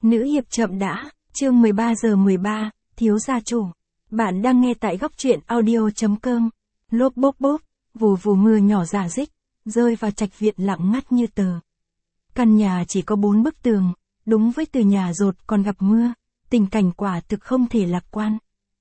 Nữ hiệp chậm đã, chương 13 giờ 13, thiếu gia chủ. Bạn đang nghe tại góc truyện audio.com. Lốp bốp bốp, vù vù mưa nhỏ rả rích, rơi vào trạch viện lặng ngắt như tờ. Căn nhà chỉ có 4 bức tường, đúng với từ nhà dột còn gặp mưa, tình cảnh quả thực không thể lạc quan.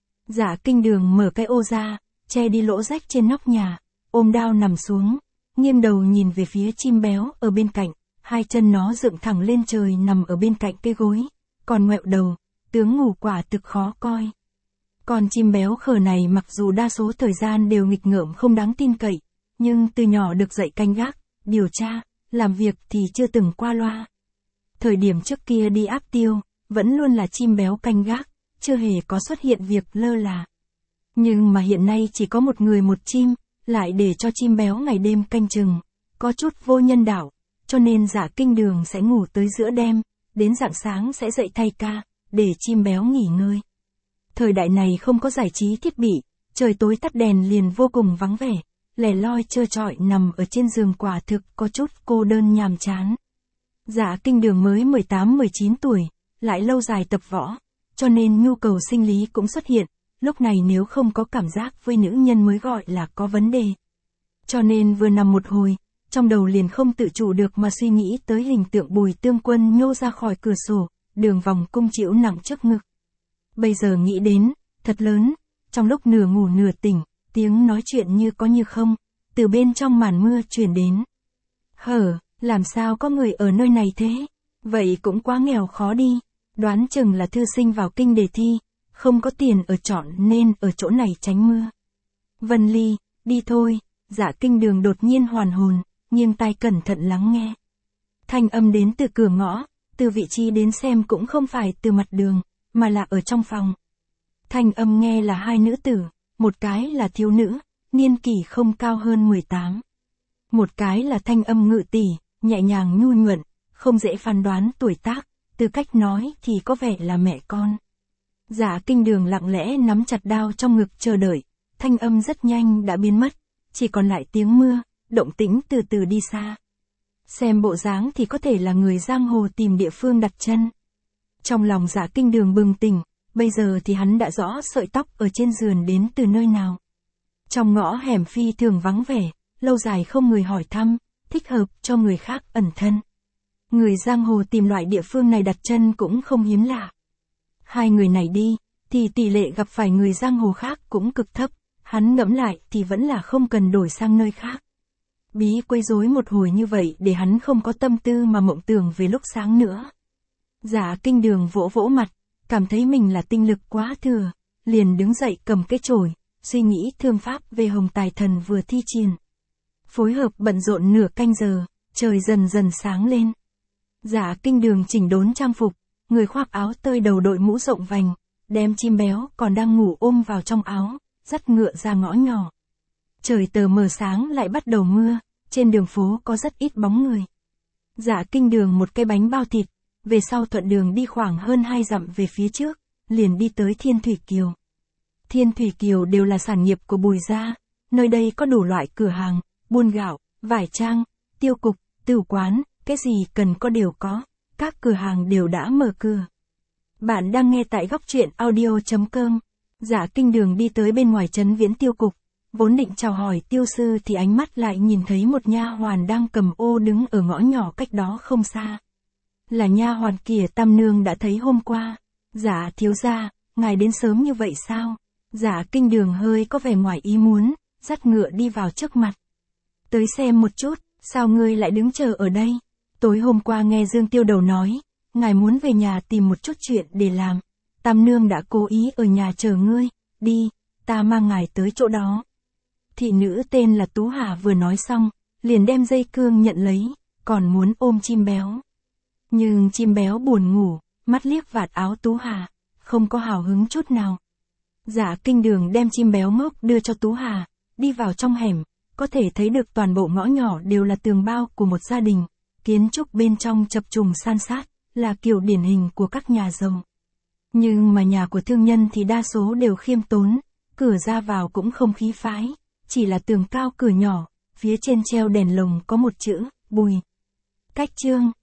Dạ Kinh Đường mở cái ô ra, che đi lỗ rách trên nóc nhà, ôm đao nằm xuống, nghiêng đầu nhìn về phía chim béo ở bên cạnh, hai chân nó dựng thẳng lên trời nằm ở bên cạnh cây gối, còn ngoẹo đầu, tướng ngủ quả thực khó coi. Con chim béo khờ này mặc dù đa số thời gian đều nghịch ngợm không đáng tin cậy, nhưng từ nhỏ được dạy canh gác, điều tra, làm việc thì chưa từng qua loa. Thời điểm trước kia đi áp tiêu, vẫn luôn là chim béo canh gác, chưa hề có xuất hiện việc lơ là. Nhưng mà hiện nay chỉ có một người một chim, lại để cho chim béo ngày đêm canh chừng, có chút vô nhân đạo, cho nên Dạ Kinh Đường sẽ ngủ tới giữa đêm, đến rạng sáng sẽ dậy thay ca, để chim béo nghỉ ngơi. Thời đại này không có giải trí thiết bị, trời tối tắt đèn liền vô cùng vắng vẻ, lẻ loi trơ trọi nằm ở trên giường quả thực có chút cô đơn nhàm chán. Dạ Kinh Đường mới 18-19 tuổi, lại lâu dài tập võ, cho nên nhu cầu sinh lý cũng xuất hiện, lúc này nếu không có cảm giác với nữ nhân mới gọi là có vấn đề. Cho nên vừa nằm một hồi, trong đầu liền không tự chủ được mà suy nghĩ tới hình tượng Bùi Tương Quân nhô ra khỏi cửa sổ, đường vòng cung chịu nặng trước ngực. Bây giờ nghĩ đến, thật lớn, trong lúc nửa ngủ nửa tỉnh, tiếng nói chuyện như có như không, từ bên trong màn mưa truyền đến. Hở, làm sao có người ở nơi này thế? Vậy cũng quá nghèo khó đi, đoán chừng là thư sinh vào kinh đề thi, không có tiền ở trọn nên ở chỗ này tránh mưa. Vân Ly, đi thôi. Dạ Kinh Đường đột nhiên hoàn hồn, nghiêng tai cẩn thận lắng nghe. Thanh âm đến từ cửa ngõ, từ vị trí đến xem cũng không phải từ mặt đường, mà là ở trong phòng. Thanh âm nghe là hai nữ tử, một cái là thiếu nữ, niên kỷ không cao hơn 18. Một cái là thanh âm ngự tỷ, nhẹ nhàng nhu nhuận, không dễ phán đoán tuổi tác, từ cách nói thì có vẻ là mẹ con. Dạ Kinh Đường lặng lẽ nắm chặt đao trong ngực chờ đợi, thanh âm rất nhanh đã biến mất, chỉ còn lại tiếng mưa, động tĩnh từ từ đi xa. Xem bộ dáng thì có thể là người giang hồ tìm địa phương đặt chân. Trong lòng Dạ Kinh Đường bừng tỉnh, bây giờ thì hắn đã rõ sợi tóc ở trên giường đến từ nơi nào. Trong ngõ hẻm phi thường vắng vẻ, lâu dài không người hỏi thăm, thích hợp cho người khác ẩn thân. Người giang hồ tìm loại địa phương này đặt chân cũng không hiếm lạ. Hai người này đi, thì tỷ lệ gặp phải người giang hồ khác cũng cực thấp, hắn ngẫm lại thì vẫn là không cần đổi sang nơi khác. Bí quấy rối một hồi như vậy để hắn không có tâm tư mà mộng tưởng về lúc sáng nữa. Dạ Kinh Đường vỗ vỗ mặt, cảm thấy mình là tinh lực quá thừa, liền đứng dậy cầm cái chổi, suy nghĩ thương pháp về Hồng Tài Thần vừa thi triển. Phối hợp bận rộn nửa canh giờ, trời dần dần sáng lên. Dạ Kinh Đường chỉnh đốn trang phục, người khoác áo tơi đầu đội mũ rộng vành, đem chim béo còn đang ngủ ôm vào trong áo, dắt ngựa ra ngõ nhỏ. Trời tờ mờ sáng lại bắt đầu mưa, trên đường phố có rất ít bóng người. Dạ Kinh Đường một cái bánh bao thịt, về sau thuận đường đi khoảng hơn 2 dặm về phía trước, liền đi tới Thiên Thủy Kiều. Thiên Thủy Kiều đều là sản nghiệp của Bùi gia, nơi đây có đủ loại cửa hàng, buôn gạo, vải trang, tiêu cục, tửu quán, cái gì cần có đều có, các cửa hàng đều đã mở cửa. Bạn đang nghe tại góc truyện audio.com. Dạ Kinh Đường đi tới bên ngoài trấn Viễn tiêu cục, vốn định chào hỏi tiêu sư thì ánh mắt lại nhìn thấy một nha hoàn đang cầm ô đứng ở ngõ nhỏ cách đó không xa. Là nha hoàn Kìa Tam Nương đã thấy hôm qua. Dạ thiếu gia, ngài đến sớm như vậy sao? Dạ Kinh Đường hơi có vẻ ngoài ý muốn, dắt ngựa đi vào trước mặt. Tới xem một chút, sao ngươi lại đứng chờ ở đây? Tối hôm qua nghe Dương Tiêu Đầu nói, ngài muốn về nhà tìm một chút chuyện để làm. Tam Nương đã cố ý ở nhà chờ ngươi, đi, ta mang ngài tới chỗ đó. Thị nữ tên là Tú Hà vừa nói xong, liền đem dây cương nhận lấy, còn muốn ôm chim béo. Nhưng chim béo buồn ngủ, mắt liếc vạt áo Tú Hà, không có hào hứng chút nào. Dạ Kinh Đường đem chim béo ngốc đưa cho Tú Hà, đi vào trong hẻm, có thể thấy được toàn bộ ngõ nhỏ đều là tường bao của một gia đình, kiến trúc bên trong chập trùng san sát, là kiểu điển hình của các nhà giàu. Nhưng mà nhà của thương nhân thì đa số đều khiêm tốn, cửa ra vào cũng không khí phái, chỉ là tường cao cửa nhỏ, phía trên treo đèn lồng có một chữ, Bùi. Cách chương